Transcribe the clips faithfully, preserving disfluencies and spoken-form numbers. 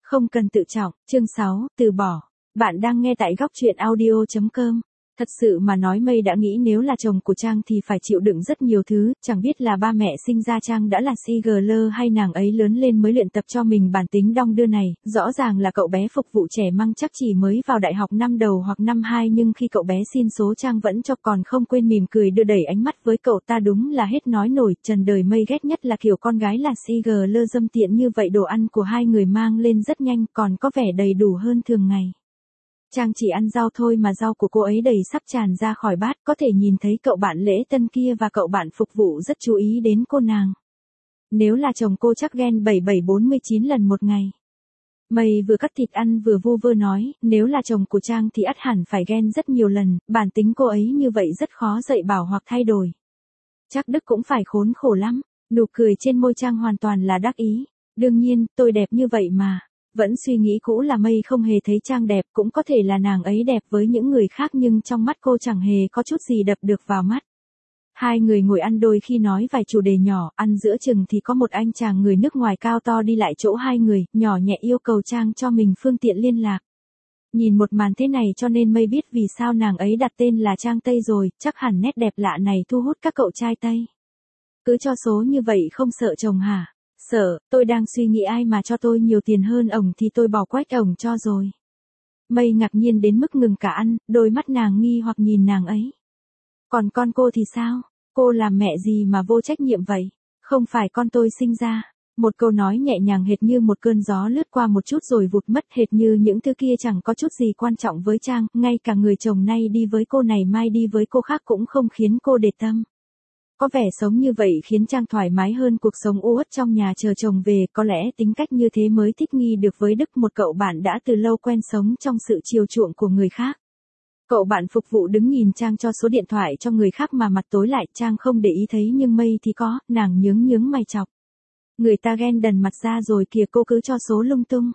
Không cần tự trọng, chương sáu, từ bỏ. Bạn đang nghe tại góc truyện audio chấm com. Thật sự mà nói Mây đã nghĩ nếu là chồng của Trang thì phải chịu đựng rất nhiều thứ, chẳng biết là ba mẹ sinh ra Trang đã là xê giê lờ hay nàng ấy lớn lên mới luyện tập cho mình bản tính đong đưa này, rõ ràng là cậu bé phục vụ trẻ măng chắc chỉ mới vào đại học năm đầu hoặc năm hai nhưng khi cậu bé xin số Trang vẫn cho còn không quên mỉm cười đưa đẩy ánh mắt với cậu ta đúng là hết nói nổi, trần đời Mây ghét nhất là kiểu con gái là xê giê lờ dâm tiện như vậy đồ ăn của hai người mang lên rất nhanh còn có vẻ đầy đủ hơn thường ngày. Trang chỉ ăn rau thôi mà rau của cô ấy đầy sắp tràn ra khỏi bát, có thể nhìn thấy cậu bạn lễ tân kia và cậu bạn phục vụ rất chú ý đến cô nàng. Nếu là chồng cô chắc ghen bảy bảy bốn mươi chín lần một ngày. Mây vừa cắt thịt ăn vừa vu vơ nói, nếu là chồng của Trang thì ắt hẳn phải ghen rất nhiều lần, bản tính cô ấy như vậy rất khó dạy bảo hoặc thay đổi. Chắc Đức cũng phải khốn khổ lắm, nụ cười trên môi Trang hoàn toàn là đắc ý. Đương nhiên, tôi đẹp như vậy mà. Vẫn suy nghĩ cũ là Mây không hề thấy Trang đẹp, cũng có thể là nàng ấy đẹp với những người khác nhưng trong mắt cô chẳng hề có chút gì đập được vào mắt. Hai người ngồi ăn đôi khi nói vài chủ đề nhỏ, ăn giữa chừng thì có một anh chàng người nước ngoài cao to đi lại chỗ hai người, nhỏ nhẹ yêu cầu Trang cho mình phương tiện liên lạc. Nhìn một màn thế này cho nên Mây biết vì sao nàng ấy đặt tên là Trang Tây rồi, chắc hẳn nét đẹp lạ này thu hút các cậu trai Tây. Cứ cho số như vậy không sợ chồng hả? Sợ, tôi đang suy nghĩ ai mà cho tôi nhiều tiền hơn ổng thì tôi bỏ quách ổng cho rồi. Mây ngạc nhiên đến mức ngừng cả ăn, đôi mắt nàng nghi hoặc nhìn nàng ấy. Còn con cô thì sao? Cô làm mẹ gì mà vô trách nhiệm vậy? Không phải con tôi sinh ra. Một câu nói nhẹ nhàng hệt như một cơn gió lướt qua một chút rồi vụt mất, hệt như những thứ kia chẳng có chút gì quan trọng với Trang, ngay cả người chồng nay đi với cô này mai đi với cô khác cũng không khiến cô để tâm. Có vẻ sống như vậy khiến Trang thoải mái hơn cuộc sống u uất trong nhà chờ chồng về, có lẽ tính cách như thế mới thích nghi được với Đức, một cậu bạn đã từ lâu quen sống trong sự chiều chuộng của người khác. Cậu bạn phục vụ đứng nhìn Trang cho số điện thoại cho người khác mà mặt tối lại, Trang không để ý thấy nhưng Mây thì có, nàng nhướng nhướng mày chọc. Người ta ghen đần mặt ra rồi kìa, cô cứ cho số lung tung.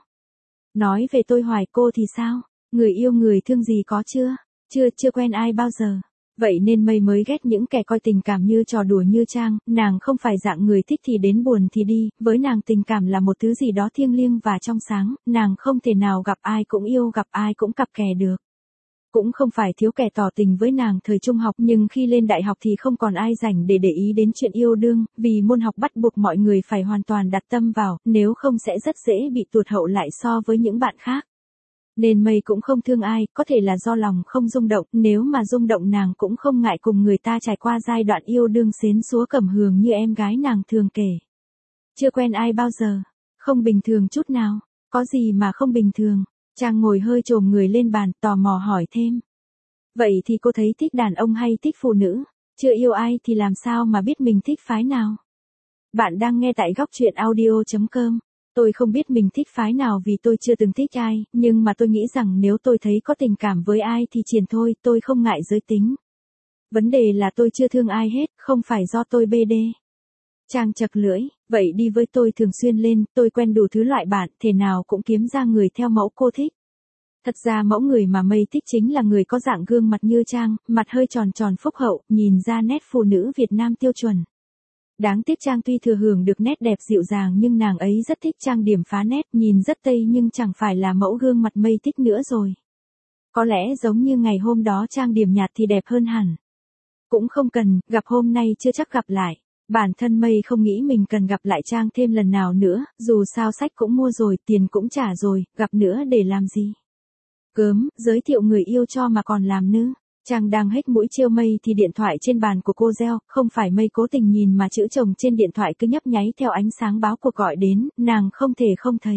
Nói về tôi hoài, cô thì sao? Người yêu người thương gì có chưa? Chưa, chưa quen ai bao giờ. Vậy nên Mây mới ghét những kẻ coi tình cảm như trò đùa như Trang, nàng không phải dạng người thích thì đến buồn thì đi, với nàng tình cảm là một thứ gì đó thiêng liêng và trong sáng, nàng không thể nào gặp ai cũng yêu gặp ai cũng cặp kè được. Cũng không phải thiếu kẻ tỏ tình với nàng thời trung học nhưng khi lên đại học thì không còn ai rảnh để để ý đến chuyện yêu đương, vì môn học bắt buộc mọi người phải hoàn toàn đặt tâm vào, nếu không sẽ rất dễ bị tụt hậu lại so với những bạn khác. Nên Mây cũng không thương ai, có thể là do lòng không rung động, nếu mà rung động nàng cũng không ngại cùng người ta trải qua giai đoạn yêu đương xến xúa cẩm hường như em gái nàng thường kể. Chưa quen ai bao giờ, không bình thường chút nào, có gì mà không bình thường. Trang ngồi hơi chồm người lên bàn, tò mò hỏi thêm. Vậy thì cô thấy thích đàn ông hay thích phụ nữ? Chưa yêu ai thì làm sao mà biết mình thích phái nào? Bạn đang nghe tại góc truyện audio chấm com. Tôi không biết mình thích phái nào vì tôi chưa từng thích ai, nhưng mà tôi nghĩ rằng nếu tôi thấy có tình cảm với ai thì triển thôi, tôi không ngại giới tính. Vấn đề là tôi chưa thương ai hết, không phải do tôi bê đê. Trang chật lưỡi, vậy đi với tôi thường xuyên lên, tôi quen đủ thứ loại bạn, thể nào cũng kiếm ra người theo mẫu cô thích. Thật ra mẫu người mà Mây thích chính là người có dạng gương mặt như Trang, mặt hơi tròn tròn phúc hậu, nhìn ra nét phụ nữ Việt Nam tiêu chuẩn. Đáng tiếc Trang tuy thừa hưởng được nét đẹp dịu dàng nhưng nàng ấy rất thích trang điểm phá nét, nhìn rất Tây nhưng chẳng phải là mẫu gương mặt Mây thích nữa rồi. Có lẽ giống như ngày hôm đó trang điểm nhạt thì đẹp hơn hẳn. Cũng không cần, gặp hôm nay chưa chắc gặp lại. Bản thân Mây không nghĩ mình cần gặp lại Trang thêm lần nào nữa, dù sao sách cũng mua rồi, tiền cũng trả rồi, gặp nữa để làm gì? Gớm, giới thiệu người yêu cho mà còn làm nữa. Trang đang hết mũi trêu Mây thì điện thoại trên bàn của cô reo, không phải Mây cố tình nhìn mà chữ chồng trên điện thoại cứ nhấp nháy theo ánh sáng báo cuộc gọi đến, nàng không thể không thấy.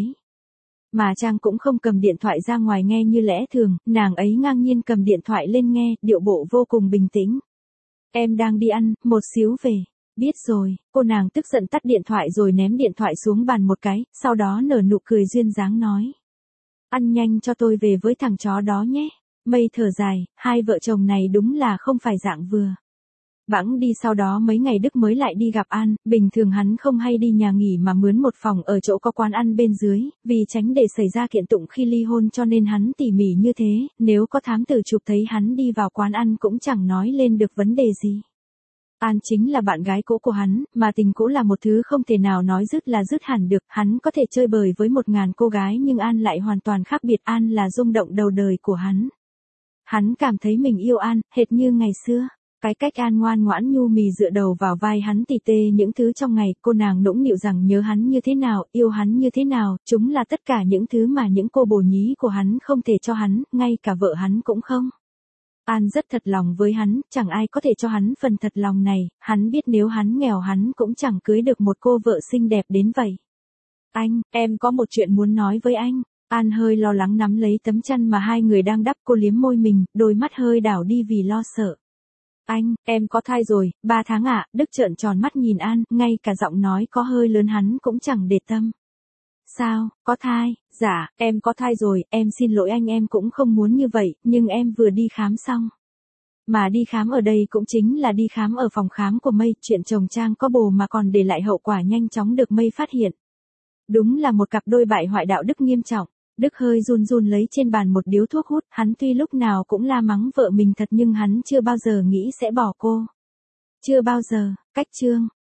Mà Trang cũng không cầm điện thoại ra ngoài nghe như lẽ thường, nàng ấy ngang nhiên cầm điện thoại lên nghe, điệu bộ vô cùng bình tĩnh. Em đang đi ăn, một xíu về. Biết rồi, cô nàng tức giận tắt điện thoại rồi ném điện thoại xuống bàn một cái, sau đó nở nụ cười duyên dáng nói. Ăn nhanh cho tôi về với thằng chó đó nhé. Mây thở dài, hai vợ chồng này đúng là không phải dạng vừa. Bẵng đi sau đó mấy ngày Đức mới lại đi gặp An, bình thường hắn không hay đi nhà nghỉ mà mướn một phòng ở chỗ có quán ăn bên dưới, vì tránh để xảy ra kiện tụng khi ly hôn cho nên hắn tỉ mỉ như thế, nếu có thám tử chụp thấy hắn đi vào quán ăn cũng chẳng nói lên được vấn đề gì. An chính là bạn gái cũ của hắn, mà tình cũ là một thứ không thể nào nói dứt là dứt hẳn được, hắn có thể chơi bời với một ngàn cô gái nhưng An lại hoàn toàn khác biệt, An là rung động đầu đời của hắn. Hắn cảm thấy mình yêu An, hệt như ngày xưa. Cái cách An ngoan ngoãn nhu mì dựa đầu vào vai hắn tỉ tê những thứ trong ngày, cô nàng nũng nịu rằng nhớ hắn như thế nào, yêu hắn như thế nào, chúng là tất cả những thứ mà những cô bồ nhí của hắn không thể cho hắn, ngay cả vợ hắn cũng không. An rất thật lòng với hắn, chẳng ai có thể cho hắn phần thật lòng này, hắn biết nếu hắn nghèo hắn cũng chẳng cưới được một cô vợ xinh đẹp đến vậy. Anh, em có một chuyện muốn nói với anh. An hơi lo lắng nắm lấy tấm chăn mà hai người đang đắp, cô liếm môi mình, đôi mắt hơi đảo đi vì lo sợ. Anh, em có thai rồi, ba tháng ạ, à? Đức trợn tròn mắt nhìn An, ngay cả giọng nói có hơi lớn hắn cũng chẳng để tâm. Sao, có thai, dạ, em có thai rồi, em xin lỗi anh, em cũng không muốn như vậy, nhưng em vừa đi khám xong. Mà đi khám ở đây cũng chính là đi khám ở phòng khám của Mây, chuyện chồng Trang có bồ mà còn để lại hậu quả nhanh chóng được Mây phát hiện. Đúng là một cặp đôi bại hoại đạo đức nghiêm trọng. Đức hơi run run lấy trên bàn một điếu thuốc hút, hắn tuy lúc nào cũng la mắng vợ mình thật nhưng hắn chưa bao giờ nghĩ sẽ bỏ cô. Chưa bao giờ, cách chương.